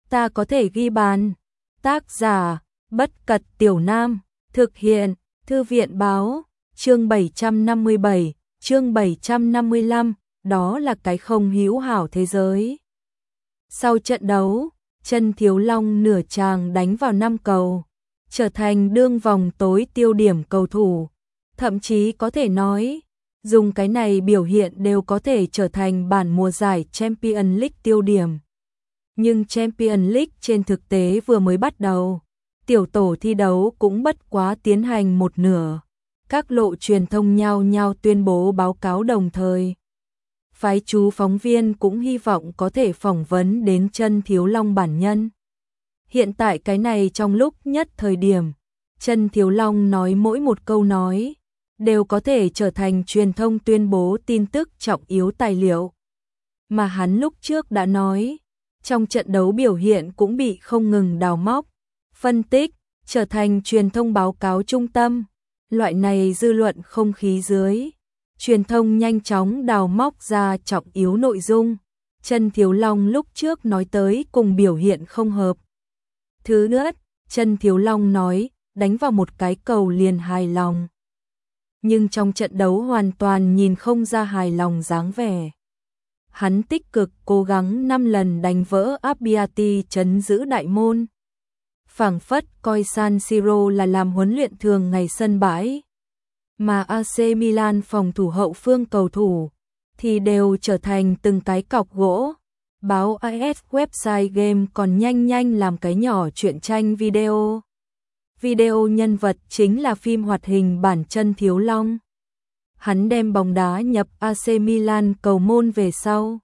ta có thể ghi bàn. Tác giả, Bất Cật Tiểu Nam, thực hiện, Thư viện Báo, chương 757, chương 755, đó là cái không hữu hảo thế giới. Sau trận đấu, Chân Thiếu Long nửa chàng đánh vào 5 cầu, trở thành đương vòng tối tiêu điểm cầu thủ, thậm chí có thể nói, dùng cái này biểu hiện đều có thể trở thành bản mùa giải Champions League tiêu điểm. Nhưng Champions League trên thực tế vừa mới bắt đầu, tiểu tổ thi đấu cũng bất quá tiến hành một nửa, các lộ truyền thông nhao nhao tuyên bố báo cáo đồng thời. Phái chú phóng viên cũng hy vọng có thể phỏng vấn đến Chân Thiếu Long bản nhân. Hiện tại cái này trong lúc nhất thời điểm, Chân Thiếu Long nói mỗi một câu nói đều có thể trở thành truyền thông tuyên bố tin tức trọng yếu tài liệu. Mà hắn lúc trước đã nói, trong trận đấu biểu hiện cũng bị không ngừng đào móc, phân tích, trở thành truyền thông báo cáo trung tâm. Loại này dư luận không khí dưới, truyền thông nhanh chóng đào móc ra trọng yếu nội dung. Chân Thiếu Long lúc trước nói tới cùng biểu hiện không hợp. Thứ nữa, Chân Thiếu Long nói, đánh vào một cái cầu liền hài lòng. Nhưng trong trận đấu hoàn toàn nhìn không ra hài lòng dáng vẻ. Hắn tích cực cố gắng 5 lần đánh vỡ Abbiati trấn giữ đại môn. Phảng phất coi San Siro là làm huấn luyện thường ngày sân bãi. Mà AC Milan phòng thủ hậu phương cầu thủ thì đều trở thành từng cái cọc gỗ. Báo AS website game còn nhanh làm cái nhỏ truyện tranh video. Video nhân vật chính là phim hoạt hình bản Chân Thiếu Long. Hắn đem bóng đá nhập AC Milan cầu môn về sau.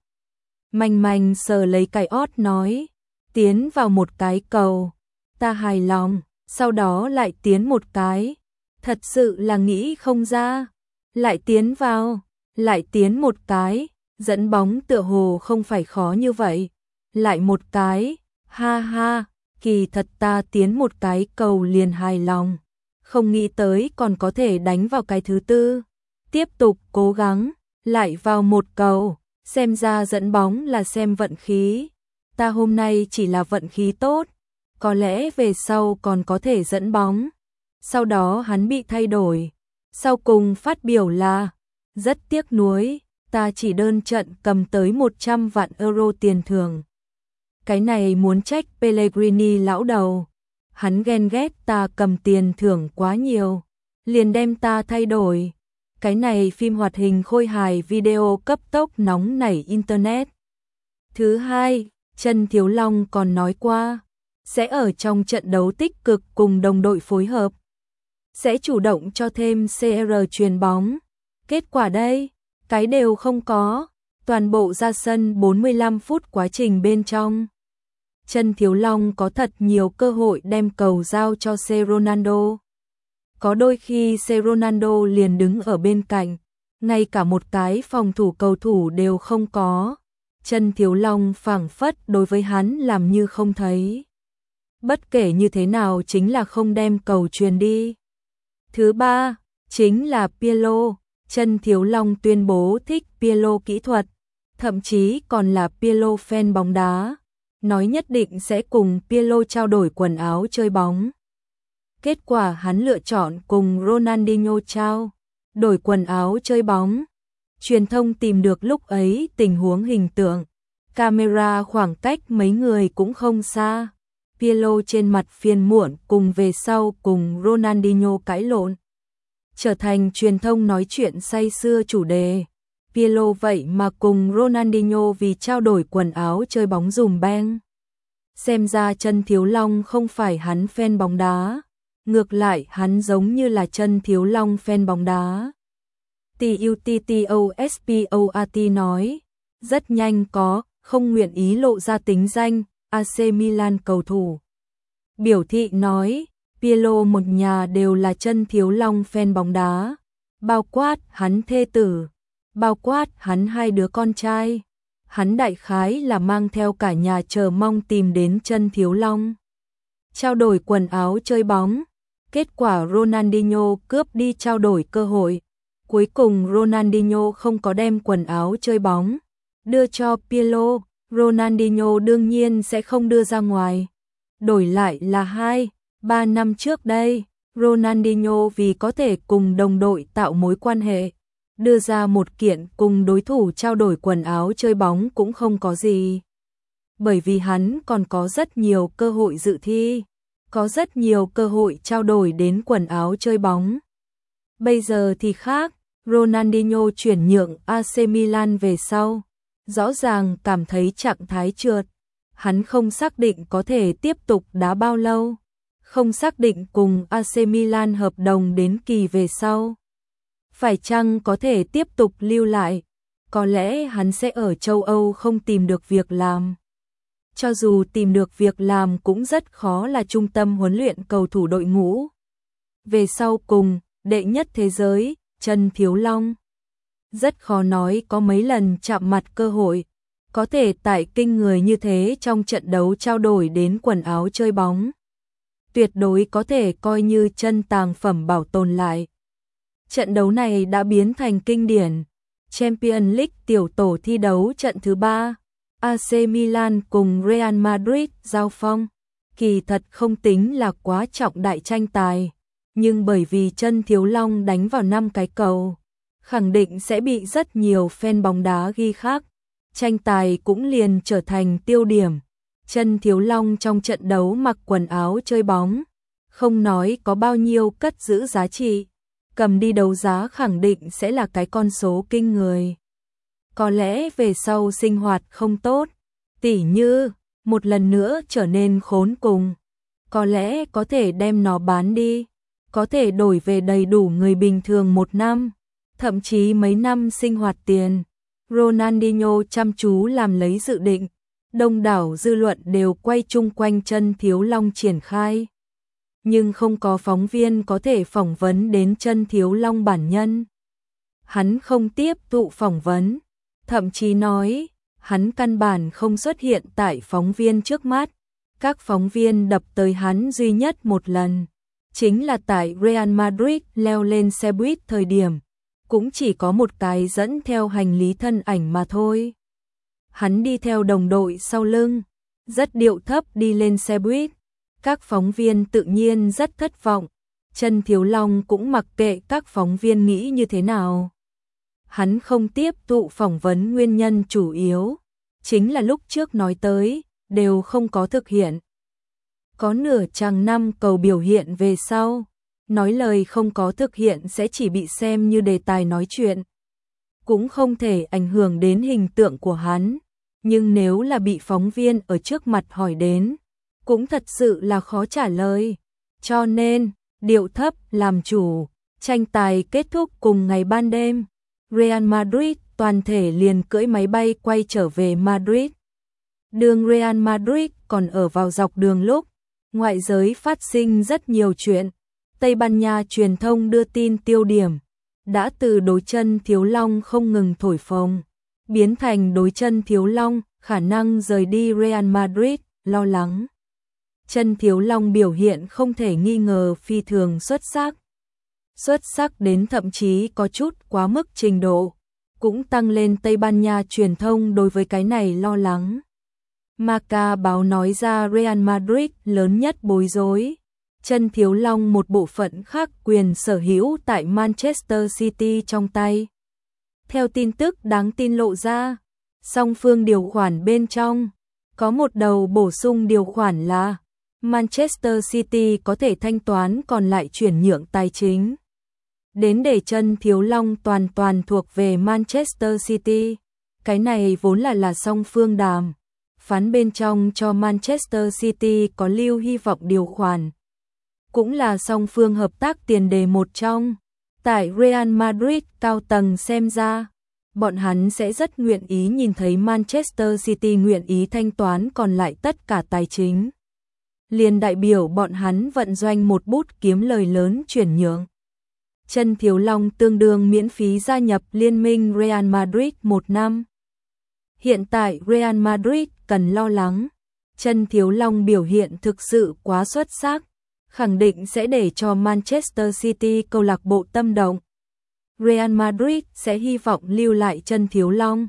Manh sờ lấy cái ót nói, tiến vào một cái cầu, ta hài lòng, sau đó lại tiến một cái. Thật sự là nghĩ không ra, lại tiến vào, lại tiến một cái, dẫn bóng tựa hồ không phải khó như vậy, lại một cái, ha ha, kỳ thật ta tiến một cái cầu liền hài lòng, không nghĩ tới còn có thể đánh vào cái thứ tư, tiếp tục cố gắng, lại vào một cầu, xem ra dẫn bóng là xem vận khí, ta hôm nay chỉ là vận khí tốt, có lẽ về sau còn có thể dẫn bóng. Sau đó hắn bị thay đổi, sau cùng phát biểu là, rất tiếc nuối, ta chỉ đơn trận cầm tới 100 vạn euro tiền thưởng. Cái này muốn trách Pellegrini lão đầu, hắn ghen ghét ta cầm tiền thưởng quá nhiều, liền đem ta thay đổi. Cái này phim hoạt hình khôi hài video cấp tốc nóng nảy Internet. Thứ hai, Chân Thiếu Long còn nói qua, sẽ ở trong trận đấu tích cực cùng đồng đội phối hợp. Sẽ chủ động cho thêm CR chuyền bóng. Kết quả đây, cái đều không có, toàn bộ ra sân 45 phút quá trình bên trong. Chân Thiếu Long có thật nhiều cơ hội đem cầu giao cho C. Ronaldo. Có đôi khi C. Ronaldo liền đứng ở bên cạnh, ngay cả một cái phòng thủ cầu thủ đều không có. Chân Thiếu Long phảng phất đối với hắn làm như không thấy. Bất kể như thế nào chính là không đem cầu truyền đi. Thứ ba, chính là Pirlo. Chân Thiếu Long tuyên bố thích Pirlo kỹ thuật, thậm chí còn là Pirlo fan bóng đá, nói nhất định sẽ cùng Pirlo trao đổi quần áo chơi bóng. Kết quả hắn lựa chọn cùng Ronaldinho trao đổi quần áo chơi bóng. Truyền thông tìm được lúc ấy tình huống hình tượng, camera khoảng cách mấy người cũng không xa. Pirlo trên mặt phiền muộn cùng về sau cùng Ronaldinho cãi lộn, trở thành truyền thông nói chuyện say sưa chủ đề. Pirlo vậy mà cùng Ronaldinho vì trao đổi quần áo chơi bóng dùm beng. Xem ra Chân Thiếu Long không phải hắn fan bóng đá, ngược lại hắn giống như là Chân Thiếu Long fan bóng đá. TUTTOSPOAT nói, rất nhanh không nguyện ý lộ ra tính danh AC Milan cầu thủ. Biểu thị nói, Pirlo một nhà đều là Chân Thiếu Long fan bóng đá, bao quát hắn thê tử, bao quát hắn 2 đứa con trai. Hắn đại khái là mang theo cả nhà chờ mong tìm đến Chân Thiếu Long. Trao đổi quần áo chơi bóng, kết quả Ronaldinho cướp đi trao đổi cơ hội. Cuối cùng Ronaldinho không có đem quần áo chơi bóng đưa cho Pirlo, Ronaldinho đương nhiên sẽ không đưa ra ngoài. Đổi lại là 2-3 năm trước đây, Ronaldinho vì có thể cùng đồng đội tạo mối quan hệ, đưa ra một kiện cùng đối thủ trao đổi quần áo chơi bóng cũng không có gì. Bởi vì hắn còn có rất nhiều cơ hội dự thi, có rất nhiều cơ hội trao đổi đến quần áo chơi bóng. Bây giờ thì khác, Ronaldinho chuyển nhượng AC Milan về sau, rõ ràng cảm thấy trạng thái trượt, hắn không xác định có thể tiếp tục đá bao lâu, không xác định cùng AC Milan hợp đồng đến kỳ về sau. Phải chăng có thể tiếp tục lưu lại, có lẽ hắn sẽ ở châu Âu không tìm được việc làm. Cho dù tìm được việc làm cũng rất khó là trung tâm huấn luyện cầu thủ đội ngũ. Về sau cùng, đệ nhất thế giới, Trần Thiếu Long. Rất khó nói có mấy lần chạm mặt cơ hội, có thể tại kinh người như thế trong trận đấu trao đổi đến quần áo chơi bóng. Tuyệt đối có thể coi như chân tàng phẩm bảo tồn lại. Trận đấu này đã biến thành kinh điển. Champions League tiểu tổ thi đấu trận thứ 3, AC Milan cùng Real Madrid giao phong. Kỳ thật không tính là quá trọng đại tranh tài, nhưng bởi vì chân Thiếu Long đánh vào 5 cái cầu, khẳng định sẽ bị rất nhiều fan bóng đá ghi khắc. Tranh tài cũng liền trở thành tiêu điểm. Chân Thiếu Long trong trận đấu mặc quần áo chơi bóng, không nói có bao nhiêu cất giữ giá trị, cầm đi đấu giá khẳng định sẽ là cái con số kinh người. Có lẽ về sau sinh hoạt không tốt, tỉ như một lần nữa trở nên khốn cùng, có lẽ có thể đem nó bán đi, có thể đổi về đầy đủ người bình thường 1 năm, thậm chí mấy năm sinh hoạt tiền. Ronaldinho chăm chú làm lấy dự định, đông đảo dư luận đều quay chung quanh chân Thiếu Long triển khai. Nhưng không có phóng viên có thể phỏng vấn đến chân Thiếu Long bản nhân. Hắn không tiếp thụ phỏng vấn, thậm chí nói, hắn căn bản không xuất hiện tại phóng viên trước mắt. Các phóng viên đập tới hắn duy nhất một lần, chính là tại Real Madrid leo lên xe buýt thời điểm, cũng chỉ có một cái dẫn theo hành lý thân ảnh mà thôi. Hắn đi theo đồng đội sau lưng, rất điệu thấp đi lên xe buýt. Các phóng viên tự nhiên rất thất vọng, chân Thiếu Long cũng mặc kệ các phóng viên nghĩ như thế nào. Hắn không tiếp thụ phỏng vấn nguyên nhân chủ yếu, chính là lúc trước nói tới, đều không có thực hiện. Có nửa chàng năm cầu biểu hiện về sau, nói lời không có thực hiện sẽ chỉ bị xem như đề tài nói chuyện. Cũng không thể ảnh hưởng đến hình tượng của hắn, nhưng nếu là bị phóng viên ở trước mặt hỏi đến, cũng thật sự là khó trả lời. Cho nên, điệu thấp làm chủ, tranh tài kết thúc cùng ngày ban đêm. Real Madrid toàn thể liền cưỡi máy bay quay trở về Madrid. Đường Real Madrid còn ở vào dọc đường lúc, ngoại giới phát sinh rất nhiều chuyện. Tây Ban Nha truyền thông đưa tin tiêu điểm, đã từ đối chân Thiếu Long không ngừng thổi phồng, biến thành đối chân Thiếu Long khả năng rời đi Real Madrid, lo lắng. Chân Thiếu Long biểu hiện không thể nghi ngờ phi thường xuất sắc. Xuất sắc đến thậm chí có chút quá mức trình độ, cũng tăng lên Tây Ban Nha truyền thông đối với cái này lo lắng. Marca báo nói ra Real Madrid lớn nhất bối rối. Chân Thiếu Long một bộ phận khác quyền sở hữu tại Manchester City trong tay. Theo tin tức đáng tin lộ ra, song phương điều khoản bên trong, có một đầu bổ sung điều khoản là Manchester City có thể thanh toán còn lại chuyển nhượng tài chính. Đến để chân Thiếu Long toàn thuộc về Manchester City. Cái này vốn là song phương đàm phán bên trong cho Manchester City có lưu hy vọng điều khoản. Cũng là song phương hợp tác tiền đề một trong. Tại Real Madrid cao tầng xem ra, bọn hắn sẽ rất nguyện ý nhìn thấy Manchester City nguyện ý thanh toán còn lại tất cả tài chính. Liền đại biểu bọn hắn vận doanh một bút kiếm lời lớn chuyển nhượng. Chân Thiếu Long tương đương miễn phí gia nhập liên minh Real Madrid 1 năm. Hiện tại Real Madrid cần lo lắng. Chân Thiếu Long biểu hiện thực sự quá xuất sắc, khẳng định sẽ để cho Manchester City câu lạc bộ tâm động. Real Madrid sẽ hy vọng lưu lại chân Thiếu Long.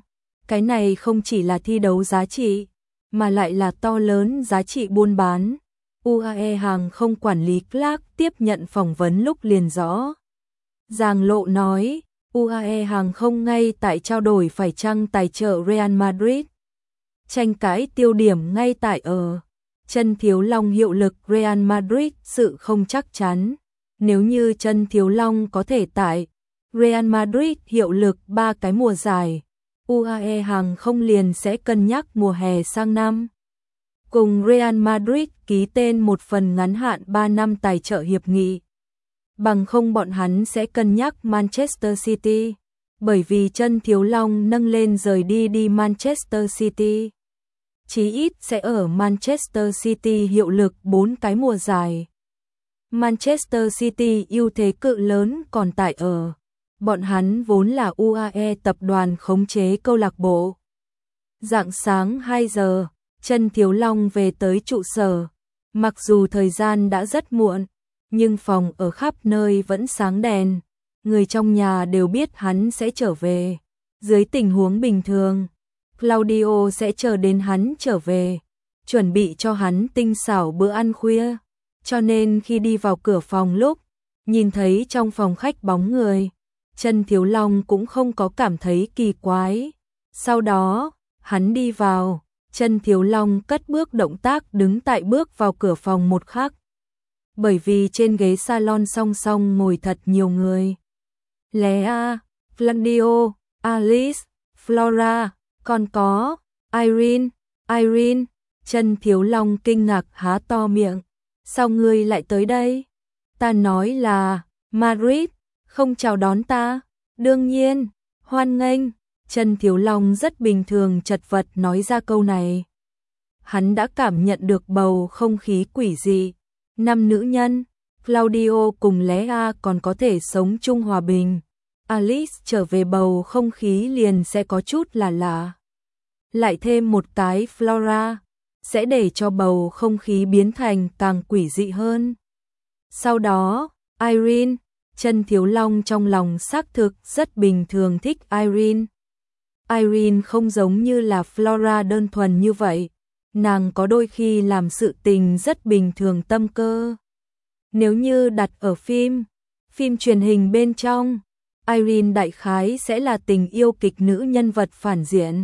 Cái này không chỉ là thi đấu giá trị, mà lại là to lớn giá trị buôn bán. UAE hàng không quản lý Clark tiếp nhận phỏng vấn lúc liền rõ. Ràng lộ nói, UAE hàng không ngay tại trao đổi phải chăng tài trợ Real Madrid. Tranh cãi tiêu điểm ngay tại Chân Thiếu Long hiệu lực Real Madrid sự không chắc chắn. Nếu như Chân Thiếu Long có thể tại Real Madrid hiệu lực 3 cái mùa giải, UAE hàng không liền sẽ cân nhắc mùa hè sang năm cùng Real Madrid ký tên một phần ngắn hạn 3 năm tài trợ hiệp nghị. Bằng không bọn hắn sẽ cân nhắc Manchester City, bởi vì Chân Thiếu Long nâng lên rời đi Manchester City. Chí ít sẽ ở Manchester City hiệu lực 4 cái mùa giải. Manchester City ưu thế cự lớn còn tại bọn hắn vốn là UAE tập đoàn khống chế câu lạc bộ. Rạng sáng 2 giờ, Chân Thiếu Long về tới trụ sở. Mặc dù thời gian đã rất muộn, nhưng phòng ở khắp nơi vẫn sáng đèn. Người trong nhà đều biết hắn sẽ trở về. Dưới tình huống bình thường, Claudio sẽ chờ đến hắn trở về, chuẩn bị cho hắn tinh xảo bữa ăn khuya. Cho nên khi đi vào cửa phòng lúc, nhìn thấy trong phòng khách bóng người, Chân Thiếu Long cũng không có cảm thấy kỳ quái. Sau đó, hắn đi vào, Chân Thiếu Long cất bước động tác đứng tại bước vào cửa phòng một khắc. Bởi vì trên ghế salon song song ngồi thật nhiều người. Lea, Claudio, Alice, Flora, còn có Irene. Chân Thiếu Long kinh ngạc há to miệng. Sao ngươi lại tới đây? Ta nói là Madrid, không chào đón ta. Đương nhiên, hoan nghênh. Chân Thiếu Long rất bình thường chật vật nói ra câu này. Hắn đã cảm nhận được bầu không khí quỷ dị. 5 nữ nhân, Claudio cùng Lea còn có thể sống chung hòa bình. Alice trở về bầu không khí liền sẽ có chút là lạ. Lại thêm một cái Flora, sẽ để cho bầu không khí biến thành càng quỷ dị hơn. Sau đó, Irene, Chân Thiếu Long trong lòng xác thực rất bình thường thích Irene. Irene không giống như là Flora đơn thuần như vậy. Nàng có đôi khi làm sự tình rất bình thường tâm cơ. Nếu như đặt ở phim truyền hình bên trong, Irene đại khái sẽ là tình yêu kịch nữ nhân vật phản diện.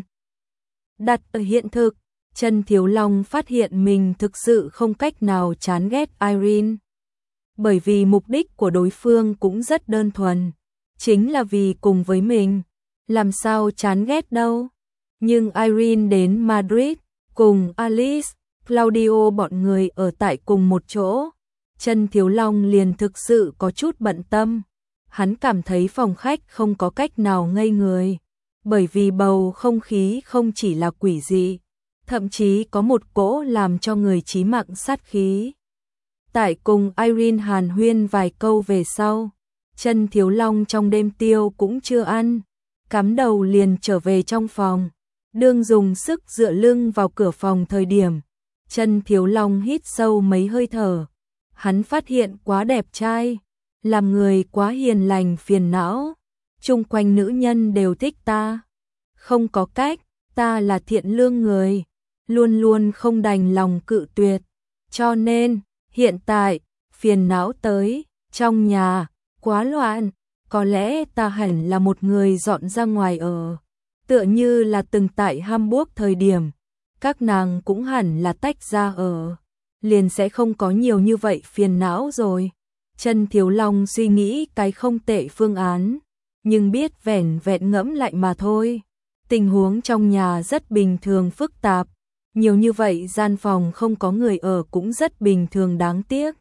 Đặt ở hiện thực, Chân Thiếu Long phát hiện mình thực sự không cách nào chán ghét Irene. Bởi vì mục đích của đối phương cũng rất đơn thuần, chính là vì cùng với mình, làm sao chán ghét đâu. Nhưng Irene đến Madrid, cùng Alice, Claudio bọn người ở tại cùng một chỗ, Chân Thiếu Long liền thực sự có chút bận tâm. Hắn cảm thấy phòng khách không có cách nào ngây người, bởi vì bầu không khí không chỉ là quỷ dị, thậm chí có một cỗ làm cho người chí mạng sát khí. Tại cùng Irene hàn huyên vài câu về sau, Chân Thiếu Long trong đêm tiêu cũng chưa ăn, cắm đầu liền trở về trong phòng. Đương dùng sức dựa lưng vào cửa phòng thời điểm, Chân Thiếu Long hít sâu mấy hơi thở. Hắn phát hiện quá đẹp trai, làm người quá hiền lành phiền não, chung quanh nữ nhân đều thích ta. Không có cách, ta là thiện lương người, luôn luôn không đành lòng cự tuyệt. Cho nên, hiện tại, phiền não tới, trong nhà, quá loạn, có lẽ ta hẳn là một người dọn ra ngoài ở. Tựa như là từng tại Hamburg thời điểm, các nàng cũng hẳn là tách ra ở, liền sẽ không có nhiều như vậy phiền não rồi. Chân Thiếu Long suy nghĩ cái không tệ phương án, nhưng biết vẻn vẹn ngẫm lại mà thôi. Tình huống trong nhà rất bình thường phức tạp, nhiều như vậy gian phòng không có người ở cũng rất bình thường đáng tiếc.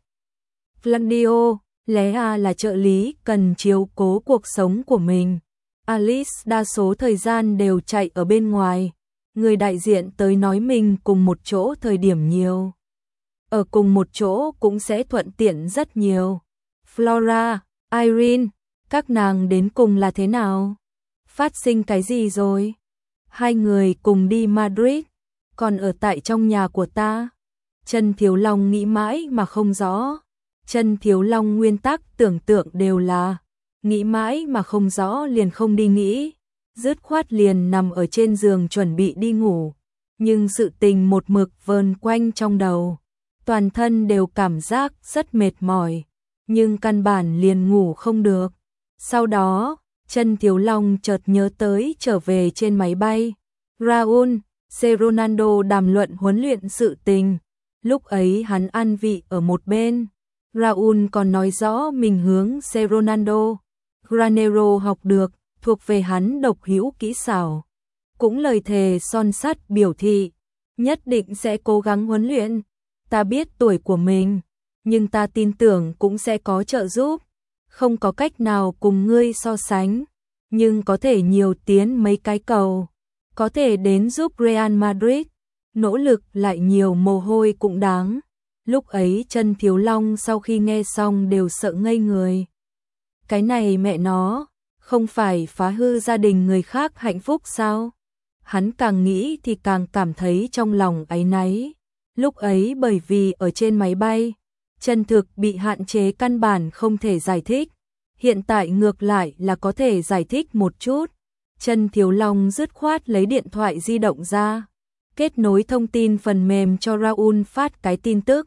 Claudio, Lea là trợ lý cần chiếu cố cuộc sống của mình. Alice đa số thời gian đều chạy ở bên ngoài, người đại diện tới nói mình cùng một chỗ thời điểm nhiều. Ở cùng một chỗ cũng sẽ thuận tiện rất nhiều. Flora, Irene, các nàng đến cùng là thế nào? Phát sinh cái gì rồi? Hai người cùng đi Madrid, còn ở tại trong nhà của ta. Chân Thiếu Long nghĩ mãi mà không rõ. Chân Thiếu Long nguyên tắc tưởng tượng đều là nghĩ mãi mà không rõ liền không đi nghĩ. dứt khoát liền nằm ở trên giường chuẩn bị đi ngủ, nhưng sự tình một mực vờn quanh trong đầu, toàn thân đều cảm giác rất mệt mỏi, nhưng căn bản liền ngủ không được. Sau đó, Chân Thiếu Long chợt nhớ tới trở về trên máy bay, Raúl, Ronaldo đàm luận huấn luyện sự tình, lúc ấy hắn an vị ở một bên. Raúl còn nói rõ mình hướng Ronaldo Granero học được, thuộc về hắn độc hữu kỹ xảo. Cũng lời thề son sắt biểu thị, nhất định sẽ cố gắng huấn luyện. Ta biết tuổi của mình, nhưng ta tin tưởng cũng sẽ có trợ giúp. Không có cách nào cùng ngươi so sánh, nhưng có thể nhiều tiến mấy cái cầu. Có thể đến giúp Real Madrid, nỗ lực lại nhiều mồ hôi cũng đáng. Lúc ấy Chân Thiếu Long sau khi nghe xong đều sợ ngây người. Cái này mẹ nó, không phải phá hư gia đình người khác hạnh phúc sao? Hắn càng nghĩ thì càng cảm thấy trong lòng áy náy. Lúc ấy bởi vì ở trên máy bay, chân thực bị hạn chế căn bản không thể giải thích. Hiện tại ngược lại là có thể giải thích một chút. Chân Thiếu Long dứt khoát lấy điện thoại di động ra, kết nối thông tin phần mềm cho Raúl phát cái tin tức.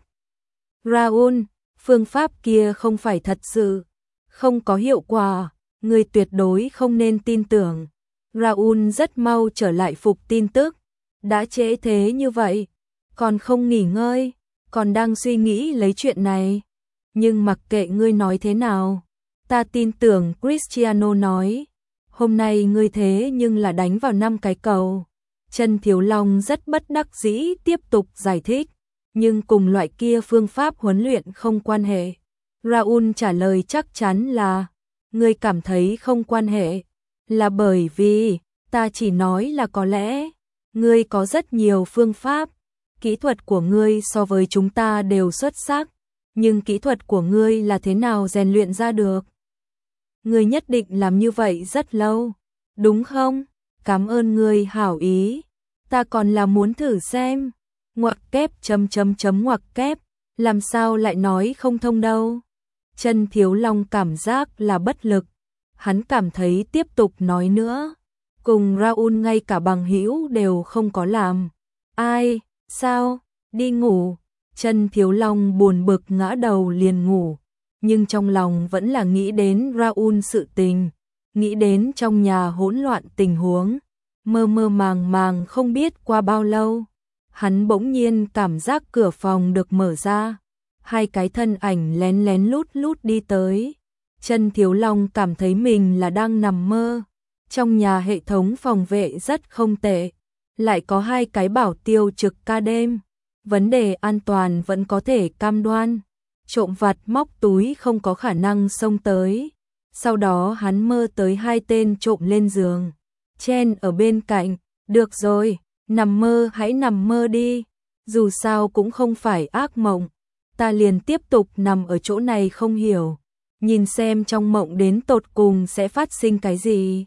Raúl, phương pháp kia không phải thật sự, không có hiệu quả, người tuyệt đối không nên tin tưởng. Raúl rất mau trở lại phục tin tức. Đã trễ thế như vậy, còn không nghỉ ngơi, còn đang suy nghĩ lấy chuyện này. Nhưng mặc kệ ngươi nói thế nào, ta tin tưởng Cristiano nói. Hôm nay ngươi thế nhưng là đánh vào 5 cái cầu. Chân Thiếu Long rất bất đắc dĩ tiếp tục giải thích, nhưng cùng loại kia phương pháp huấn luyện không quan hệ. Raúl trả lời chắc chắn là, ngươi cảm thấy không quan hệ, là bởi vì, ta chỉ nói là có lẽ, ngươi có rất nhiều phương pháp, kỹ thuật của ngươi so với chúng ta đều xuất sắc, nhưng kỹ thuật của ngươi là thế nào rèn luyện ra được? Ngươi nhất định làm như vậy rất lâu, đúng không? Cảm ơn ngươi hảo ý, ta còn là muốn thử xem. Ngoặc kép ngoặc kép, làm sao lại nói không thông đâu. Chân Thiếu Long cảm giác là bất lực, hắn cảm thấy tiếp tục nói nữa, cùng Raúl ngay cả bằng hữu đều không có làm. Ai, sao, đi ngủ. Chân Thiếu Long buồn bực ngã đầu liền ngủ, nhưng trong lòng vẫn là nghĩ đến Raúl sự tình, nghĩ đến trong nhà hỗn loạn tình huống, mơ mơ màng màng không biết qua bao lâu. Hắn bỗng nhiên cảm giác cửa phòng được mở ra, hai cái thân ảnh lén lén lút lút đi tới. Chân Thiếu Long cảm thấy mình là đang nằm mơ. Trong nhà hệ thống phòng vệ rất không tệ, lại có hai cái bảo tiêu trực ca đêm. Vấn đề an toàn vẫn có thể cam đoan. Trộm vặt móc túi không có khả năng xông tới. Sau đó hắn mơ tới hai tên trộm lên giường. Chen ở bên cạnh, được rồi, nằm mơ hãy nằm mơ đi. Dù sao cũng không phải ác mộng. Ta liền tiếp tục nằm ở chỗ này không hiểu. Nhìn xem trong mộng đến tột cùng sẽ phát sinh cái gì.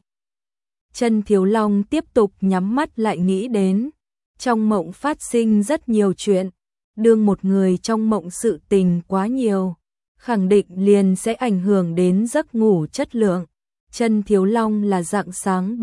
Chân Thiếu Long tiếp tục nhắm mắt lại nghĩ đến. Trong mộng phát sinh rất nhiều chuyện. Đương một người trong mộng sự tình quá nhiều, khẳng định liền sẽ ảnh hưởng đến giấc ngủ chất lượng. Chân Thiếu Long là rạng sáng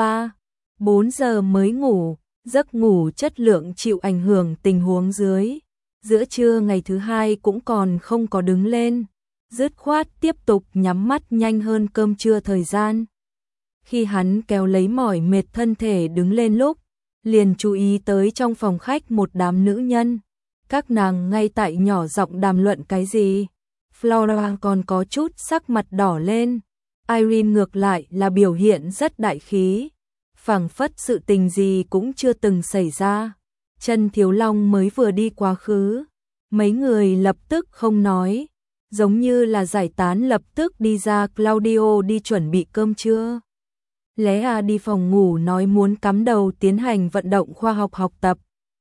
3-4 giờ mới ngủ, giấc ngủ chất lượng chịu ảnh hưởng tình huống dưới. Giữa trưa ngày thứ hai cũng còn không có đứng lên, dứt khoát tiếp tục nhắm mắt nhanh hơn cơm trưa thời gian. Khi hắn kéo lấy mỏi mệt thân thể đứng lên lúc, liền chú ý tới trong phòng khách một đám nữ nhân. Các nàng ngay tại nhỏ giọng đàm luận cái gì. Flora còn có chút sắc mặt đỏ lên. Irene ngược lại là biểu hiện rất đại khí, phảng phất sự tình gì cũng chưa từng xảy ra. Chân Thiếu Long mới vừa đi quá khứ, mấy người lập tức không nói, giống như là giải tán lập tức đi ra. Claudio đi chuẩn bị cơm trưa. Lea đi phòng ngủ nói muốn cắm đầu tiến hành vận động khoa học học tập.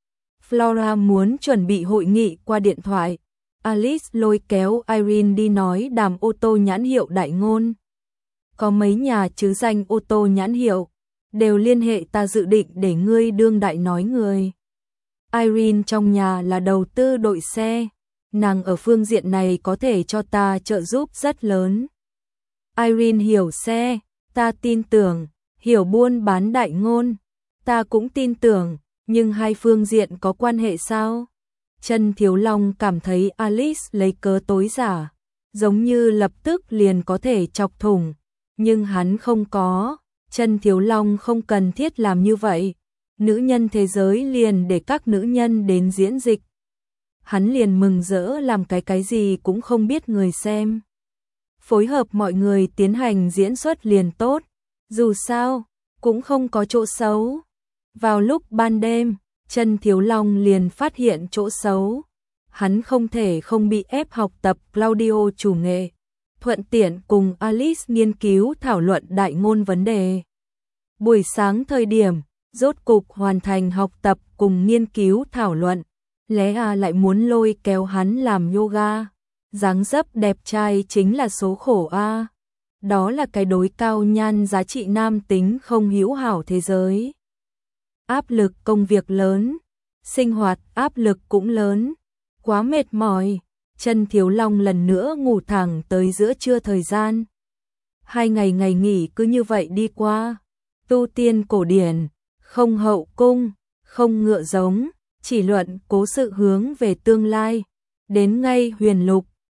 Flora muốn chuẩn bị hội nghị qua điện thoại. Alice lôi kéo Irene đi nói đàm ô tô nhãn hiệu đại ngôn. Có mấy nhà chứ danh ô tô nhãn hiệu, đều liên hệ ta dự định để ngươi đương đại nói người. Irene trong nhà là đầu tư đội xe, nàng ở phương diện này có thể cho ta trợ giúp rất lớn. Irene hiểu xe, ta tin tưởng, hiểu buôn bán đại ngôn, ta cũng tin tưởng, nhưng hai phương diện có quan hệ sao? Trần Thiếu Long cảm thấy Alice lấy cớ tối giả, giống như lập tức liền có thể chọc thủng, nhưng hắn không có, Trần Thiếu Long không cần thiết làm như vậy. Nữ nhân thế giới liền để các nữ nhân đến diễn dịch. Hắn liền mừng rỡ làm cái gì cũng không biết người xem. Phối hợp mọi người tiến hành diễn xuất liền tốt, dù sao, cũng không có chỗ xấu. Vào lúc ban đêm, Trần Thiếu Long liền phát hiện chỗ xấu. Hắn không thể không bị ép học tập Claudio chủ nghệ, thuận tiện cùng Alice nghiên cứu thảo luận đại ngôn vấn đề. Buổi sáng thời điểm, rốt cục hoàn thành học tập cùng nghiên cứu thảo luận, lẽ lại muốn lôi kéo hắn làm yoga. Dáng dấp đẹp trai chính là số khổ a. Đó là cái đối cao nhan giá trị nam tính không hữu hảo thế giới. Áp lực công việc lớn, sinh hoạt áp lực cũng lớn, quá mệt mỏi, Trần Thiếu Long lần nữa ngủ thẳng tới giữa trưa thời gian. 2 ngày ngày nghỉ cứ như vậy đi qua, tu tiên cổ điển, không hậu cung, không ngựa giống, chỉ luận cố sự hướng về tương lai, đến ngay huyền lục,